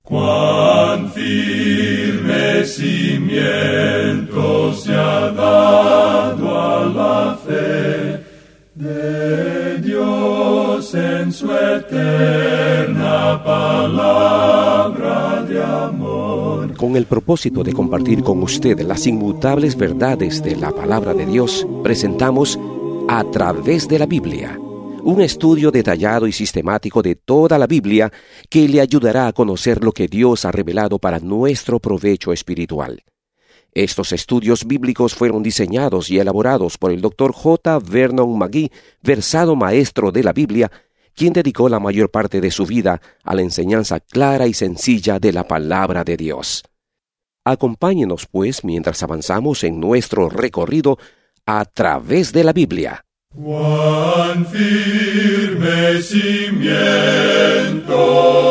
Cuán firme cimiento se ha dado a la fe de Dios en su eterna palabra de amor. Con el propósito de compartir con usted las inmutables verdades de la palabra de Dios, presentamos A Través de la Biblia, un estudio detallado y sistemático de toda la Biblia que le ayudará a conocer lo que Dios ha revelado para nuestro provecho espiritual. Estos estudios bíblicos fueron diseñados y elaborados por el Dr. J. Vernon McGee, versado maestro de la Biblia, quien dedicó la mayor parte de su vida a la enseñanza clara y sencilla de la palabra de Dios. Acompáñenos, pues, mientras avanzamos en nuestro recorrido a través de la Biblia. Cuán firme cimiento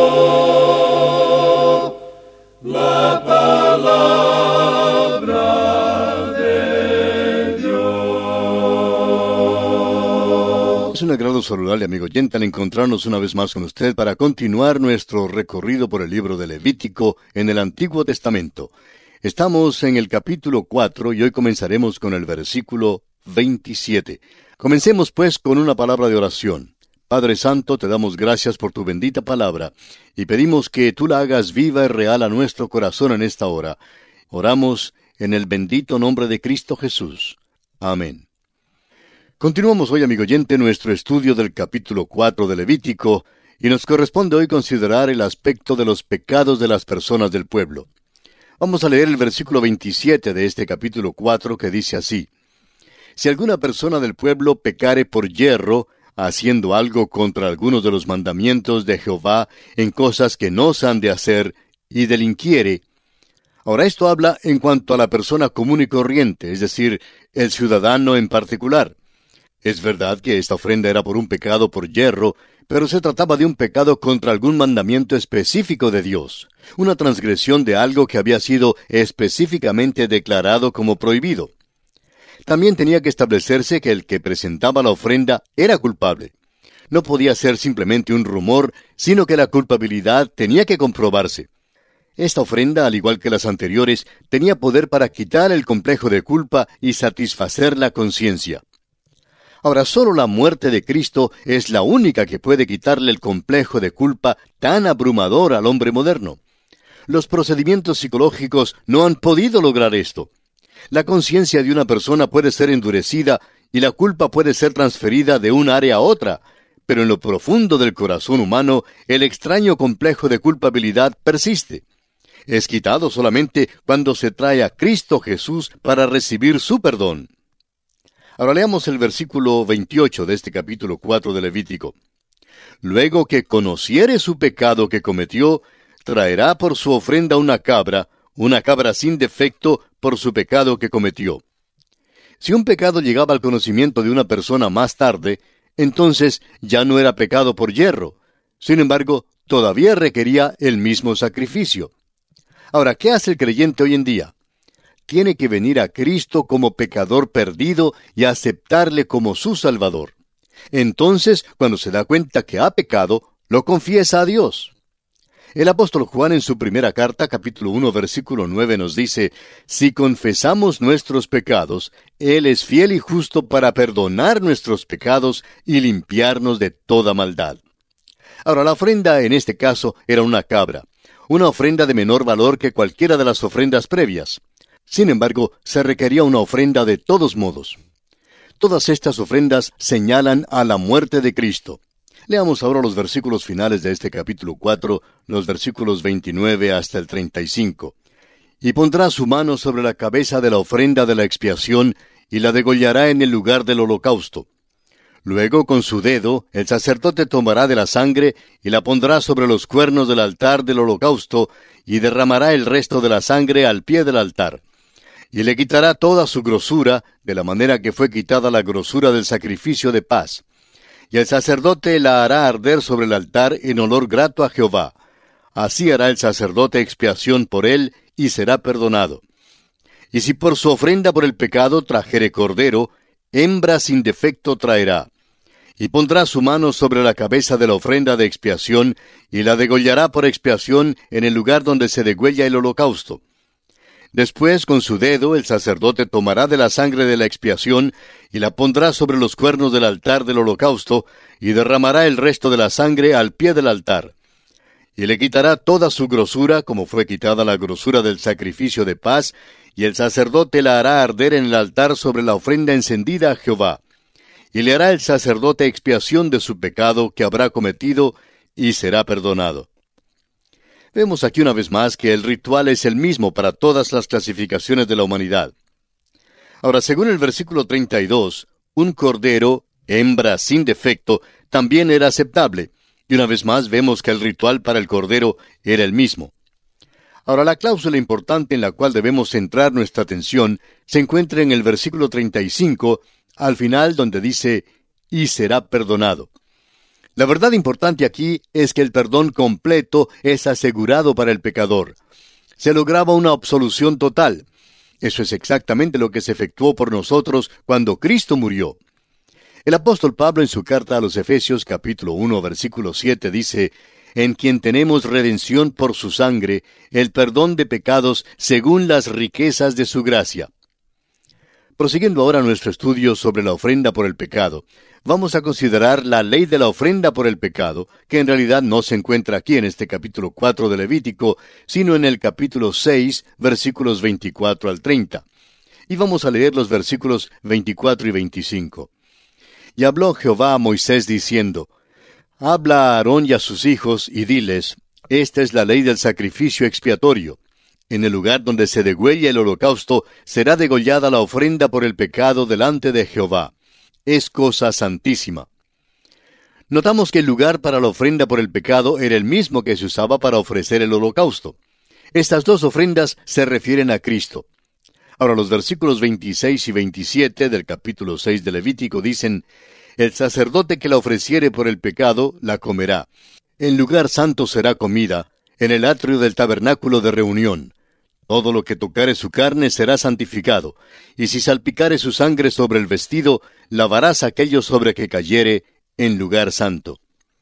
la palabra de Dios. Es un agrado saludarle, amigo oyente, al encontrarnos una vez más con usted para continuar nuestro recorrido por el libro de Levítico en el Antiguo Testamento. Estamos en el capítulo 4 y hoy comenzaremos con el versículo 27. Comencemos pues con una palabra de oración. Padre Santo, te damos gracias por tu bendita palabra y pedimos que tú la hagas viva y real a nuestro corazón en esta hora. Oramos en el bendito nombre de Cristo Jesús. Amén. Continuamos hoy, amigo oyente, nuestro estudio del capítulo 4 de Levítico y nos corresponde hoy considerar el aspecto de los pecados de las personas del pueblo. Vamos a leer el versículo 27 de este capítulo 4 que dice así: Si alguna persona del pueblo pecare por yerro, haciendo algo contra algunos de los mandamientos de Jehová en cosas que no se han de hacer, y delinquiere. Ahora esto habla en cuanto a la persona común y corriente, es decir, el ciudadano en particular. Es verdad que esta ofrenda era por un pecado por yerro, pero se trataba de un pecado contra algún mandamiento específico de Dios, una transgresión de algo que había sido específicamente declarado como prohibido. También tenía que establecerse que el que presentaba la ofrenda era culpable. No podía ser simplemente un rumor, sino que la culpabilidad tenía que comprobarse. Esta ofrenda, al igual que las anteriores, tenía poder para quitar el complejo de culpa y satisfacer la conciencia. Ahora, solo la muerte de Cristo es la única que puede quitarle el complejo de culpa tan abrumador al hombre moderno. Los procedimientos psicológicos no han podido lograr esto. La conciencia de una persona puede ser endurecida y la culpa puede ser transferida de un área a otra, pero en lo profundo del corazón humano, el extraño complejo de culpabilidad persiste. Es quitado solamente cuando se trae a Cristo Jesús para recibir su perdón. Ahora leamos el versículo 28 de este capítulo 4 de Levítico. Luego que conociere su pecado que cometió, traerá por su ofrenda una cabra sin defecto por su pecado que cometió. Si un pecado llegaba al conocimiento de una persona más tarde, entonces ya no era pecado por yerro. Sin embargo, todavía requería el mismo sacrificio. Ahora, ¿qué hace el creyente hoy en día? Tiene que venir a Cristo como pecador perdido y aceptarle como su Salvador. Entonces, cuando se da cuenta que ha pecado, lo confiesa a Dios. El apóstol Juan en su primera carta, capítulo 1, versículo 9, nos dice: Si confesamos nuestros pecados, Él es fiel y justo para perdonar nuestros pecados y limpiarnos de toda maldad. Ahora, la ofrenda en este caso era una cabra, una ofrenda de menor valor que cualquiera de las ofrendas previas. Sin embargo, se requería una ofrenda de todos modos. Todas estas ofrendas señalan a la muerte de Cristo. Leamos ahora los versículos finales de este capítulo 4, los versículos 29 hasta el 35. Y pondrá su mano sobre la cabeza de la ofrenda de la expiación, y la degollará en el lugar del holocausto. Luego, con su dedo, el sacerdote tomará de la sangre, y la pondrá sobre los cuernos del altar del holocausto, y derramará el resto de la sangre al pie del altar. Y le quitará toda su grosura, de la manera que fue quitada la grosura del sacrificio de paz. Y el sacerdote la hará arder sobre el altar en olor grato a Jehová. Así hará el sacerdote expiación por él, y será perdonado. Y si por su ofrenda por el pecado trajere cordero, hembra sin defecto traerá. y pondrá su mano sobre la cabeza de la ofrenda de expiación, y la degollará por expiación en el lugar donde se degüella el holocausto. Después, con su dedo, el sacerdote tomará de la sangre de la expiación, y la pondrá sobre los cuernos del altar del holocausto, y derramará el resto de la sangre al pie del altar. Y le quitará toda su grosura, como fue quitada la grosura del sacrificio de paz, y el sacerdote la hará arder en el altar sobre la ofrenda encendida a Jehová. Y le hará el sacerdote expiación de su pecado que habrá cometido, y será perdonado. Vemos aquí una vez más que el ritual es el mismo para todas las clasificaciones de la humanidad. Ahora, según el versículo 32, un cordero, hembra sin defecto, también era aceptable, y una vez más vemos que el ritual para el cordero era el mismo. Ahora, la cláusula importante en la cual debemos centrar nuestra atención se encuentra en el versículo 35, al final donde dice, y será perdonado. La verdad importante aquí es que el perdón completo es asegurado para el pecador. Se lograba una absolución total. Eso es exactamente lo que se efectuó por nosotros cuando Cristo murió. El apóstol Pablo en su carta a los Efesios capítulo 1 versículo 7 dice, en quien tenemos redención por su sangre, el perdón de pecados según las riquezas de su gracia. Prosiguiendo ahora nuestro estudio sobre la ofrenda por el pecado, vamos a considerar la ley de la ofrenda por el pecado, que en realidad no se encuentra aquí en este capítulo 4 de Levítico, sino en el capítulo 6, versículos 24 al 30. Y vamos a leer los versículos 24 y 25. Y habló Jehová a Moisés diciendo, habla a Aarón y a sus hijos, y diles, esta es la ley del sacrificio expiatorio. En el lugar donde se degüella el holocausto, será degollada la ofrenda por el pecado delante de Jehová. Es cosa santísima. Notamos que el lugar para la ofrenda por el pecado era el mismo que se usaba para ofrecer el holocausto. Estas dos ofrendas se refieren a Cristo. Ahora los versículos 26 y 27 del capítulo 6 de Levítico dicen, el sacerdote que la ofreciere por el pecado, la comerá. En lugar santo será comida, en el atrio del tabernáculo de reunión. Todo lo que tocare su carne será santificado, y si salpicare su sangre sobre el vestido, lavarás aquello sobre que cayere en lugar santo.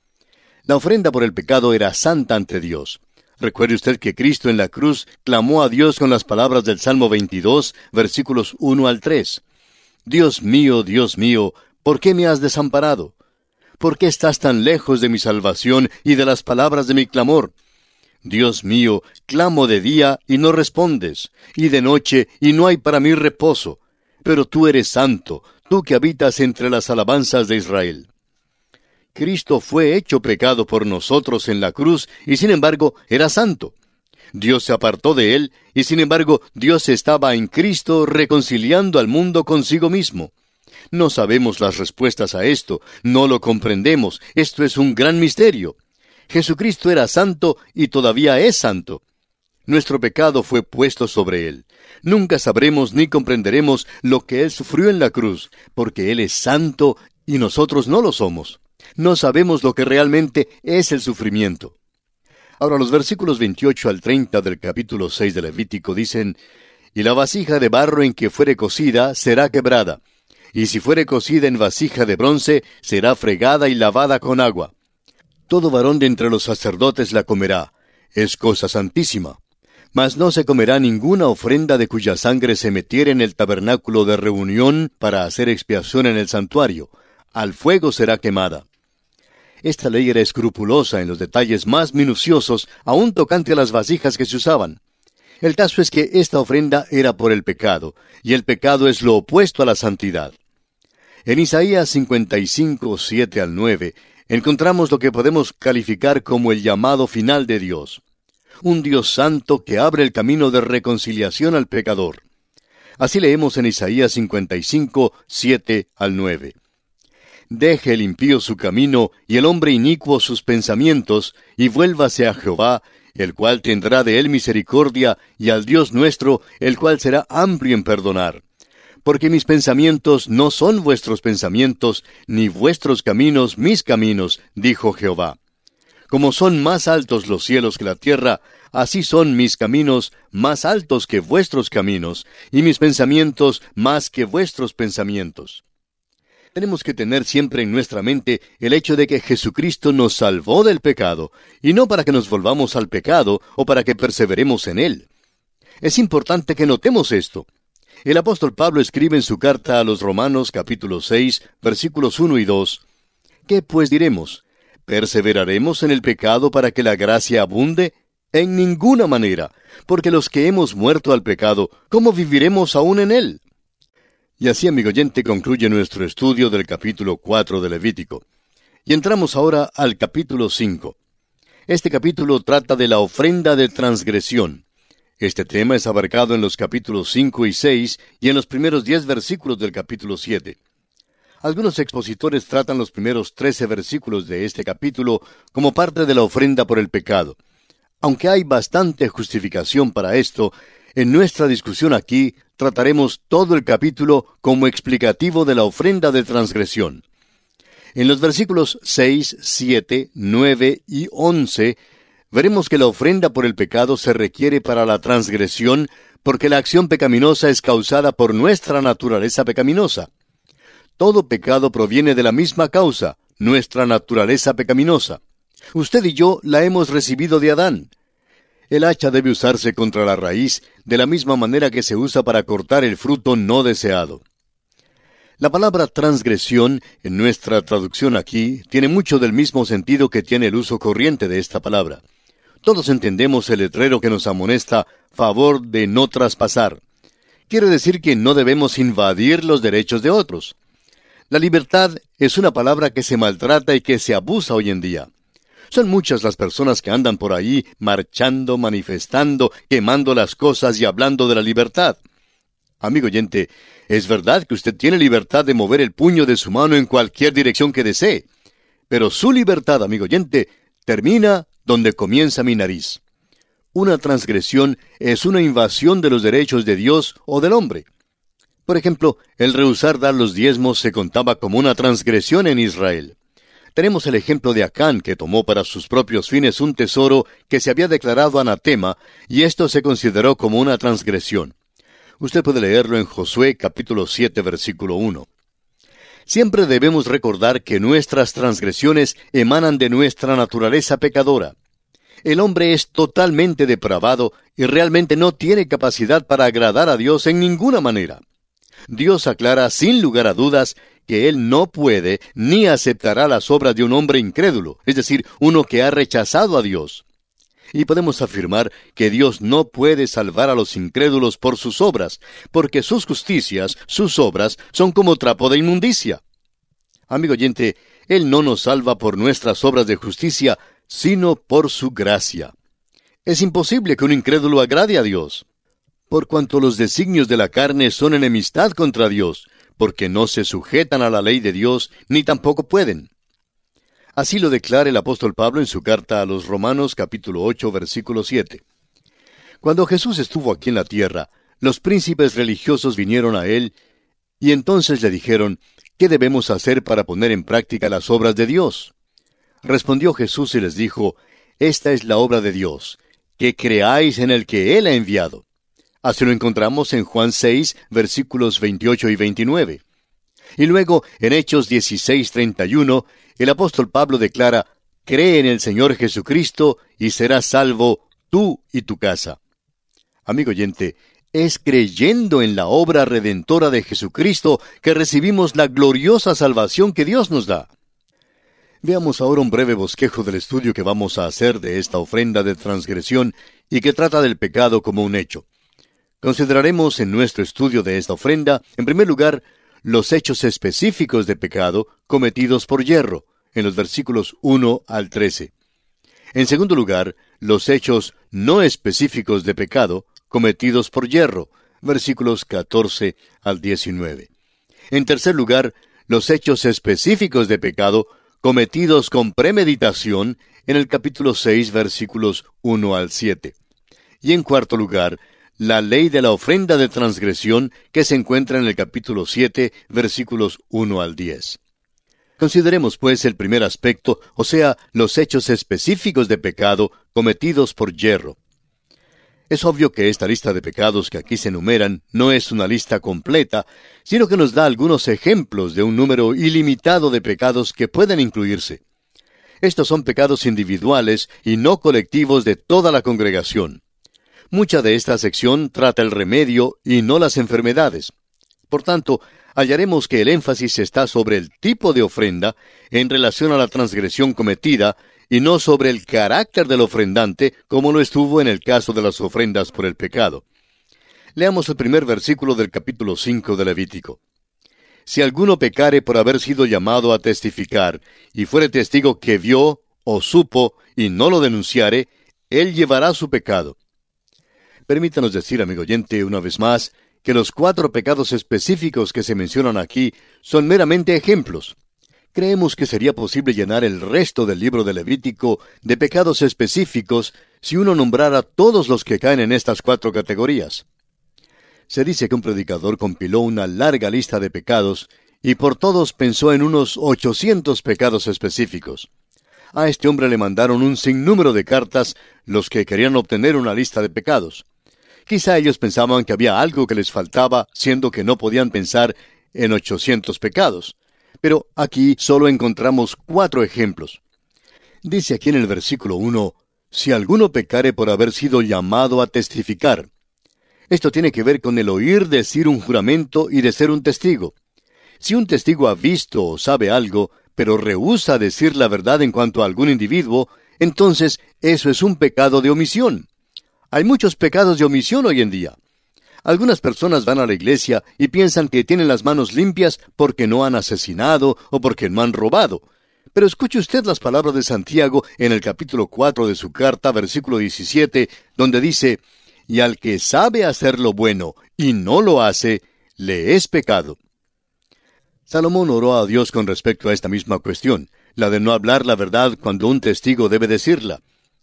La ofrenda por el pecado era santa ante Dios. Recuerde usted que Cristo en la cruz clamó a Dios con las palabras del Salmo 22, versículos 1 al 3. Dios mío, ¿por qué me has desamparado? ¿Por qué estás tan lejos de mi salvación y de las palabras de mi clamor? Dios mío, clamo de día y no respondes, y de noche y no hay para mí reposo. Pero tú eres santo, tú que habitas entre las alabanzas de Israel. Cristo fue hecho pecado por nosotros en la cruz, y sin embargo era santo. Dios se apartó de él, y sin embargo Dios estaba en Cristo reconciliando al mundo consigo mismo. No sabemos las respuestas a esto, no lo comprendemos, esto es un gran misterio. Jesucristo era santo y todavía es santo. Nuestro pecado fue puesto sobre él. Nunca sabremos ni comprenderemos lo que él sufrió en la cruz, porque él es santo y nosotros no lo somos. No sabemos lo que realmente es el sufrimiento. Ahora los versículos 28 al 30 del capítulo 6 de Levítico dicen, y la vasija de barro en que fuere cocida será quebrada, y si fuere cocida en vasija de bronce, será fregada y lavada con agua. Todo varón de entre los sacerdotes la comerá. Es cosa santísima. Mas no se comerá ninguna ofrenda de cuya sangre se metiere en el tabernáculo de reunión para hacer expiación en el santuario. Al fuego será quemada. Esta ley era escrupulosa en los detalles más minuciosos, aun tocante a las vasijas que se usaban. El caso es que esta ofrenda era por el pecado, y el pecado es lo opuesto a la santidad. En Isaías 55, 7 al 9, encontramos lo que podemos calificar como el llamado final de Dios. Un Dios santo que abre el camino de reconciliación al pecador. Así leemos en Isaías 55, 7 al 9. Deje el impío su camino, y el hombre inicuo sus pensamientos, y vuélvase a Jehová, el cual tendrá de él misericordia, y al Dios nuestro, el cual será amplio en perdonar. Porque mis pensamientos no son vuestros pensamientos, ni vuestros caminos mis caminos, dijo Jehová. Como son más altos los cielos que la tierra, así son mis caminos más altos que vuestros caminos, y mis pensamientos más que vuestros pensamientos. Tenemos que tener siempre en nuestra mente el hecho de que Jesucristo nos salvó del pecado, y no para que nos volvamos al pecado o para que perseveremos en él. Es importante que notemos esto. El apóstol Pablo escribe en su carta a los Romanos capítulo 6, versículos 1 y 2, ¿qué pues diremos? ¿Perseveraremos en el pecado para que la gracia abunde? En ninguna manera, porque los que hemos muerto al pecado, ¿cómo viviremos aún en él? Y así, amigo oyente, concluye nuestro estudio del capítulo 4 de Levítico. Y entramos ahora al capítulo 5. Este capítulo trata de la ofrenda de transgresión. Este tema es abarcado en los capítulos 5 y 6 y en los primeros 10 versículos del capítulo 7. Algunos expositores tratan los primeros 13 versículos de este capítulo como parte de la ofrenda por el pecado. Aunque hay bastante justificación para esto, en nuestra discusión aquí trataremos todo el capítulo como explicativo de la ofrenda de transgresión. En los versículos 6, 7, 9 y 11, veremos que la ofrenda por el pecado se requiere para la transgresión porque la acción pecaminosa es causada por nuestra naturaleza pecaminosa. Todo pecado proviene de la misma causa, nuestra naturaleza pecaminosa. Usted y yo la hemos recibido de Adán. El hacha debe usarse contra la raíz, de la misma manera que se usa para cortar el fruto no deseado. La palabra transgresión, en nuestra traducción aquí, tiene mucho del mismo sentido que tiene el uso corriente de esta palabra. Todos entendemos el letrero que nos amonesta, favor de no traspasar. Quiere decir que no debemos invadir los derechos de otros. La libertad es una palabra que se maltrata y que se abusa hoy en día. Son muchas las personas que andan por ahí marchando, manifestando, quemando las cosas y hablando de la libertad. Amigo oyente, es verdad que usted tiene libertad de mover el puño de su mano en cualquier dirección que desee, pero su libertad, amigo oyente, termina donde comienza mi nariz. Una transgresión es una invasión de los derechos de Dios o del hombre. Por ejemplo, el rehusar dar los diezmos se contaba como una transgresión en Israel. Tenemos el ejemplo de Acán, que tomó para sus propios fines un tesoro que se había declarado anatema, y esto se consideró como una transgresión. Usted puede leerlo en Josué capítulo 7, versículo 1. Siempre debemos recordar que nuestras transgresiones emanan de nuestra naturaleza pecadora. El hombre es totalmente depravado y realmente no tiene capacidad para agradar a Dios en ninguna manera. Dios aclara sin lugar a dudas que Él no puede ni aceptará las obras de un hombre incrédulo, es decir, uno que ha rechazado a Dios. Y podemos afirmar que Dios no puede salvar a los incrédulos por sus obras, porque sus justicias, sus obras, son como trapo de inmundicia. Amigo oyente, Él no nos salva por nuestras obras de justicia, sino por su gracia. Es imposible que un incrédulo agrade a Dios, por cuanto los designios de la carne son enemistad contra Dios, porque no se sujetan a la ley de Dios, ni tampoco pueden. Así lo declara el apóstol Pablo en su carta a los Romanos capítulo 8, versículo 7. Cuando Jesús estuvo aquí en la tierra, los príncipes religiosos vinieron a Él, y entonces le dijeron, ¿qué debemos hacer para poner en práctica las obras de Dios? Respondió Jesús y les dijo, esta es la obra de Dios, que creáis en el que Él ha enviado. Así lo encontramos en Juan 6, versículos 28 y 29. Y luego, en Hechos 16, 31, el apóstol Pablo declara, cree en el Señor Jesucristo y serás salvo tú y tu casa. Amigo oyente, es creyendo en la obra redentora de Jesucristo que recibimos la gloriosa salvación que Dios nos da. Veamos ahora un breve bosquejo del estudio que vamos a hacer de esta ofrenda de transgresión y que trata del pecado como un hecho. Consideraremos en nuestro estudio de esta ofrenda, en primer lugar, los hechos específicos de pecado cometidos por yerro, en los versículos 1 al 13. En segundo lugar, los hechos no específicos de pecado cometidos por yerro, versículos 14 al 19. En tercer lugar, los hechos específicos de pecado cometidos con premeditación, en el capítulo 6, versículos 1 al 7. Y en cuarto lugar, la ley de la ofrenda de transgresión que se encuentra en el capítulo 7, versículos 1 al 10. Consideremos pues el primer aspecto, o sea, los hechos específicos de pecado cometidos por yerro. Es obvio que esta lista de pecados que aquí se enumeran no es una lista completa, sino que nos da algunos ejemplos de un número ilimitado de pecados que pueden incluirse. Estos son pecados individuales y no colectivos de toda la congregación. Mucha de esta sección trata el remedio y no las enfermedades. Por tanto, hallaremos que el énfasis está sobre el tipo de ofrenda en relación a la transgresión cometida y no sobre el carácter del ofrendante, como lo estuvo en el caso de las ofrendas por el pecado. Leamos el primer versículo del capítulo 5 de Levítico. Si alguno pecare por haber sido llamado a testificar, y fuere testigo que vio o supo y no lo denunciare, él llevará su pecado. Permítanos decir, amigo oyente, una vez más, que los 4 pecados específicos que se mencionan aquí son meramente ejemplos. Creemos que sería posible llenar el resto del libro de Levítico de pecados específicos si uno nombrara todos los que caen en estas 4 categorías. Se dice que un predicador compiló una larga lista de pecados y por todos pensó en unos 800 pecados específicos. A este hombre le mandaron un sinnúmero de cartas los que querían obtener una lista de pecados. Quizá ellos pensaban que había algo que les faltaba, siendo que no podían pensar en 800 pecados. Pero aquí solo encontramos 4 ejemplos. Dice aquí en el versículo 1, si alguno pecare por haber sido llamado a testificar. Esto tiene que ver con el oír decir un juramento y de ser un testigo. Si un testigo ha visto o sabe algo, pero rehúsa decir la verdad en cuanto a algún individuo, entonces eso es un pecado de omisión. Hay muchos pecados de omisión hoy en día. Algunas personas van a la iglesia y piensan que tienen las manos limpias porque no han asesinado o porque no han robado. Pero escuche usted las palabras de Santiago en el capítulo 4 de su carta, versículo 17, donde dice, y al que sabe hacer lo bueno y no lo hace, le es pecado. Salomón oró a Dios con respecto a esta misma cuestión, la de no hablar la verdad cuando un testigo debe decirla.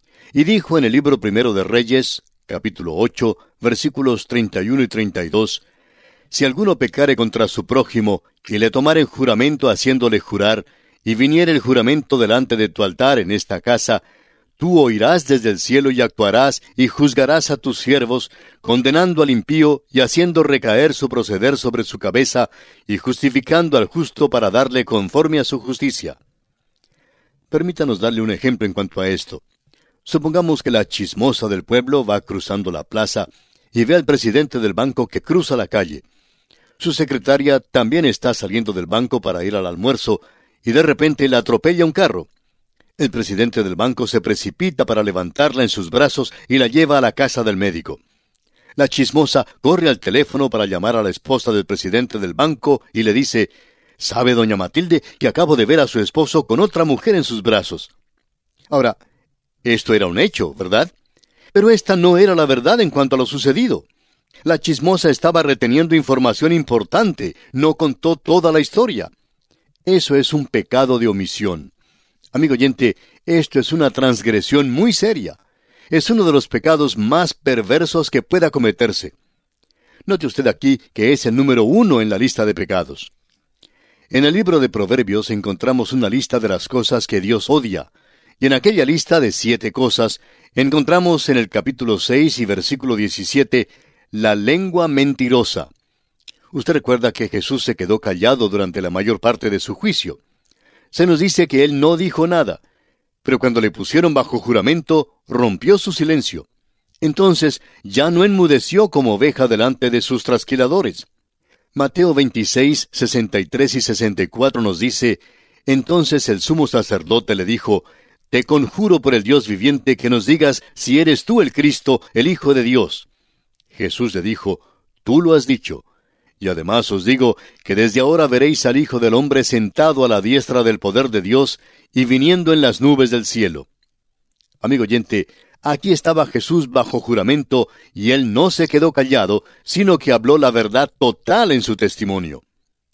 Y dijo en el libro primero de Reyes, capítulo 8, versículos 31 y 32, si alguno pecare contra su prójimo, y le tomaren juramento haciéndole jurar, y viniere el juramento delante de tu altar en esta casa, tú oirás desde el cielo y actuarás, y juzgarás a tus siervos, condenando al impío y haciendo recaer su proceder sobre su cabeza, y justificando al justo para darle conforme a su justicia. Permítanos darle un ejemplo en cuanto a esto. Supongamos que la chismosa del pueblo va cruzando la plaza y ve al presidente del banco que cruza la calle. Su secretaria también está saliendo del banco para ir al almuerzo y de repente la atropella un carro. El presidente del banco se precipita para levantarla en sus brazos y la lleva a la casa del médico. La chismosa corre al teléfono para llamar a la esposa del presidente del banco y le dice, «¿Sabe, doña Matilde, que acabo de ver a su esposo con otra mujer en sus brazos?» Ahora, esto era un hecho, ¿verdad? Pero esta no era la verdad en cuanto a lo sucedido. La chismosa estaba reteniendo información importante, no contó toda la historia. Eso es un pecado de omisión. Amigo oyente, esto es una transgresión muy seria. Es uno de los pecados más perversos que pueda cometerse. Note usted aquí que es el número 1 en la lista de pecados. En el libro de Proverbios encontramos una lista de las cosas que Dios odia. Y en aquella lista de 7 cosas, encontramos en el capítulo 6 y versículo 17, la lengua mentirosa. Usted recuerda que Jesús se quedó callado durante la mayor parte de su juicio. Se nos dice que Él no dijo nada, pero cuando le pusieron bajo juramento, rompió su silencio. Entonces ya no enmudeció como oveja delante de sus trasquiladores. Mateo 26, 63 y 64 nos dice, entonces el sumo sacerdote le dijo, te conjuro por el Dios viviente que nos digas si eres tú el Cristo, el Hijo de Dios. Jesús le dijo, tú lo has dicho. Y además os digo que desde ahora veréis al Hijo del Hombre sentado a la diestra del poder de Dios y viniendo en las nubes del cielo. Amigo oyente, aquí estaba Jesús bajo juramento y Él no se quedó callado, sino que habló la verdad total en su testimonio.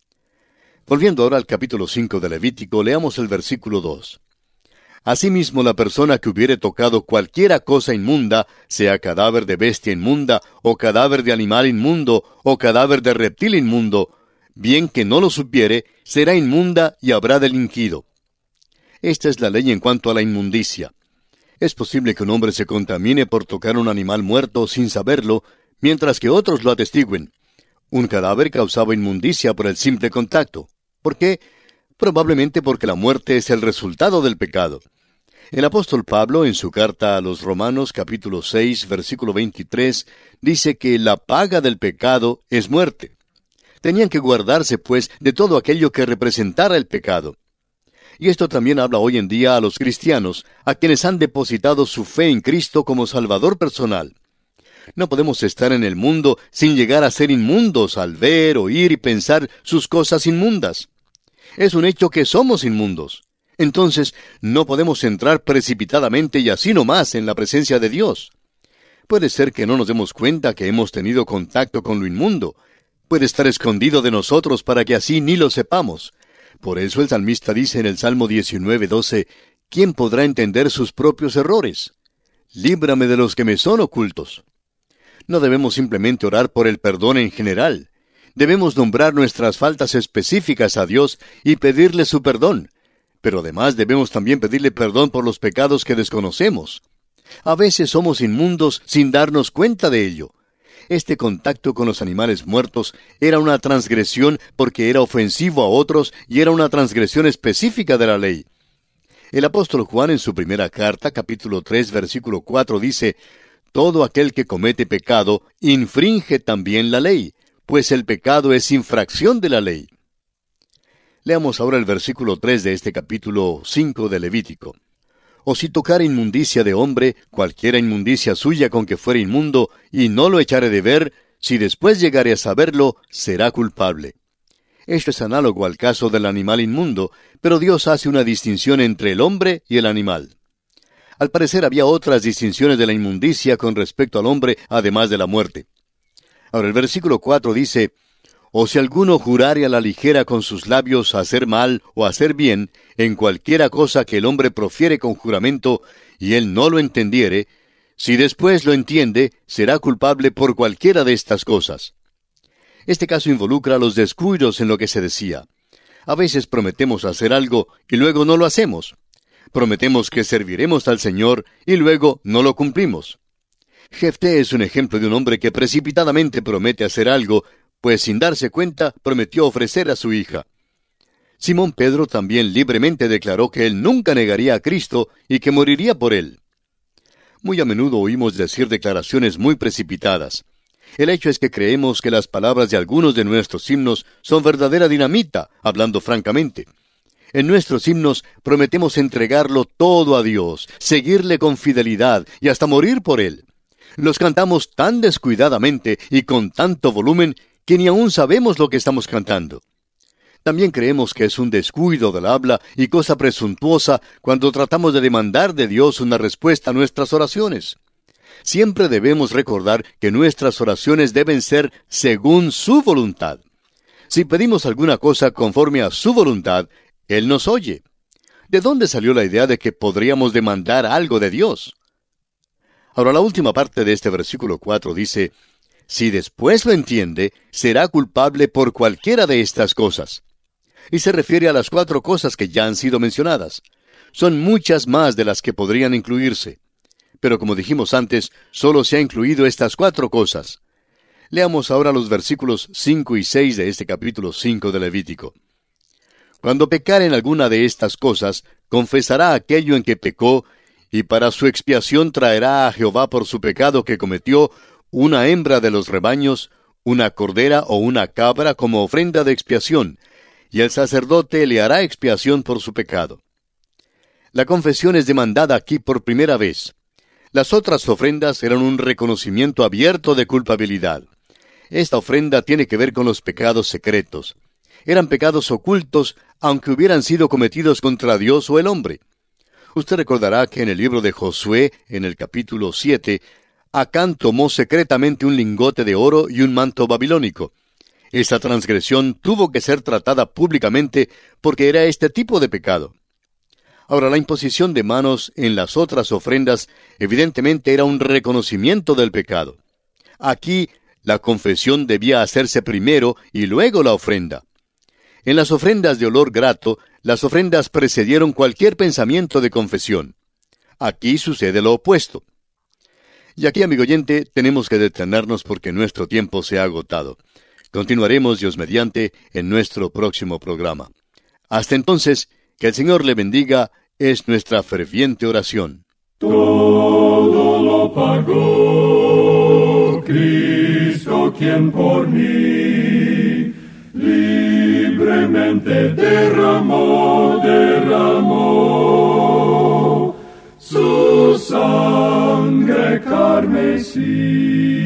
Volviendo ahora al capítulo 5 de Levítico, leamos el versículo 2. Asimismo, la persona que hubiere tocado cualquiera cosa inmunda, sea cadáver de bestia inmunda, o cadáver de animal inmundo, o cadáver de reptil inmundo, bien que no lo supiere, será inmunda y habrá delinquido. Esta es la ley en cuanto a la inmundicia. Es posible que un hombre se contamine por tocar un animal muerto sin saberlo, mientras que otros lo atestiguen. Un cadáver causaba inmundicia por el simple contacto. ¿Por qué? Probablemente porque la muerte es el resultado del pecado. El apóstol Pablo, en su carta a los Romanos, capítulo 6, versículo 23, dice que la paga del pecado es muerte. Tenían que guardarse, pues, de todo aquello que representara el pecado. Y esto también habla hoy en día a los cristianos, a quienes han depositado su fe en Cristo como Salvador personal. No podemos estar en el mundo sin llegar a ser inmundos al ver, oír y pensar sus cosas inmundas. Es un hecho que somos inmundos. Entonces, no podemos entrar precipitadamente y así nomás en la presencia de Dios. Puede ser que no nos demos cuenta que hemos tenido contacto con lo inmundo. Puede estar escondido de nosotros para que así ni lo sepamos. Por eso el salmista dice en el Salmo 19:12, ¿quién podrá entender sus propios errores? Líbrame de los que me son ocultos. No debemos simplemente orar por el perdón en general. Debemos nombrar nuestras faltas específicas a Dios y pedirle su perdón. Pero además debemos también pedirle perdón por los pecados que desconocemos. A veces somos inmundos sin darnos cuenta de ello. Este contacto con los animales muertos era una transgresión porque era ofensivo a otros y era una transgresión específica de la ley. El apóstol Juan en su primera carta, capítulo 3, versículo 4, dice, «Todo aquel que comete pecado infringe también la ley, pues el pecado es infracción de la ley». Leamos ahora el versículo 3 de este capítulo 5 de Levítico. «O si tocare inmundicia de hombre, cualquiera inmundicia suya con que fuere inmundo, y no lo echare de ver, si después llegare a saberlo, será culpable». Esto es análogo al caso del animal inmundo, pero Dios hace una distinción entre el hombre y el animal. Al parecer había otras distinciones de la inmundicia con respecto al hombre, además de la muerte. Ahora el versículo 4 dice, «O si alguno jurare a la ligera con sus labios hacer mal o hacer bien, en cualquiera cosa que el hombre profiere con juramento, y él no lo entendiere, si después lo entiende, será culpable por cualquiera de estas cosas». Este caso involucra los descuidos en lo que se decía. A veces prometemos hacer algo y luego no lo hacemos. Prometemos que serviremos al Señor y luego no lo cumplimos. Jefté es un ejemplo de un hombre que precipitadamente promete hacer algo, pues sin darse cuenta prometió ofrecer a su hija. Simón Pedro también libremente declaró que él nunca negaría a Cristo y que moriría por él. Muy a menudo oímos decir declaraciones muy precipitadas. El hecho es que creemos que las palabras de algunos de nuestros himnos son verdadera dinamita, hablando francamente. En nuestros himnos prometemos entregarlo todo a Dios, seguirle con fidelidad y hasta morir por Él. Los cantamos tan descuidadamente y con tanto volumen que ni aún sabemos lo que estamos cantando. También creemos que es un descuido del habla y cosa presuntuosa cuando tratamos de demandar de Dios una respuesta a nuestras oraciones. Siempre debemos recordar que nuestras oraciones deben ser según su voluntad. Si pedimos alguna cosa conforme a su voluntad, Él nos oye. ¿De dónde salió la idea de que podríamos demandar algo de Dios? Ahora, la última parte de este versículo 4 dice, «Si después lo entiende, será culpable por cualquiera de estas cosas». Y se refiere a las 4 cosas que ya han sido mencionadas. Son muchas más de las que podrían incluirse. Pero como dijimos antes, solo se ha incluido estas 4 cosas. Leamos ahora los versículos 5 y 6 de este capítulo 5 de Levítico. «Cuando pecare en alguna de estas cosas, confesará aquello en que pecó, y para su expiación traerá a Jehová por su pecado que cometió una hembra de los rebaños, una cordera o una cabra como ofrenda de expiación, y el sacerdote le hará expiación por su pecado». La confesión es demandada aquí por primera vez. Las otras ofrendas eran un reconocimiento abierto de culpabilidad. Esta ofrenda tiene que ver con los pecados secretos. Eran pecados ocultos, aunque hubieran sido cometidos contra Dios o el hombre. Usted recordará que en el libro de Josué, en el capítulo 7, Acán tomó secretamente un lingote de oro y un manto babilónico. Esta transgresión tuvo que ser tratada públicamente porque era este tipo de pecado. Ahora, la imposición de manos en las otras ofrendas evidentemente era un reconocimiento del pecado. Aquí, la confesión debía hacerse primero y luego la ofrenda. En las ofrendas de olor grato, las ofrendas precedieron cualquier pensamiento de confesión. Aquí sucede lo opuesto. Y aquí, amigo oyente, tenemos que detenernos porque nuestro tiempo se ha agotado. Continuaremos, Dios mediante, en nuestro próximo programa. Hasta entonces, que el Señor le bendiga, es nuestra ferviente oración. Todo lo pagó Cristo, quien por mí libremente derramó su sangre carmesí.